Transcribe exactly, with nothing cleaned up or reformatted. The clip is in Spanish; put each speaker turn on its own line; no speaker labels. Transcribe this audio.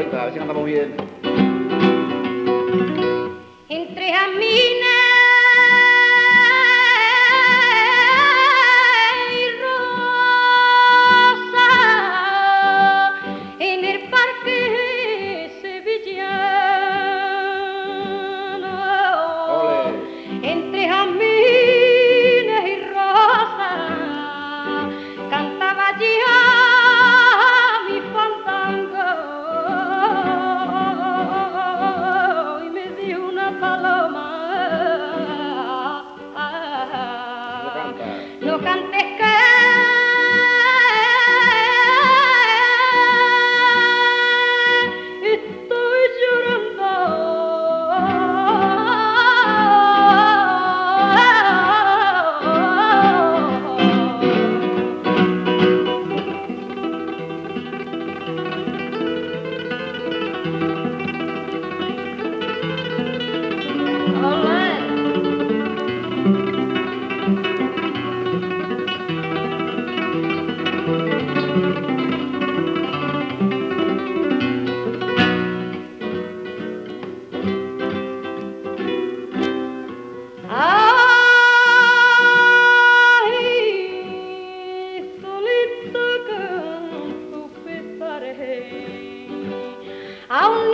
gaita, a ver si cantamos bien.
Entre jazmines y rosas en el parque sevillano.
Ole.
Entre jazmines y rosas cantaba yo mi fandango y me dio una paloma.
No canta.
No cantes que estoy llorando. Ay, solita canto pesaré a un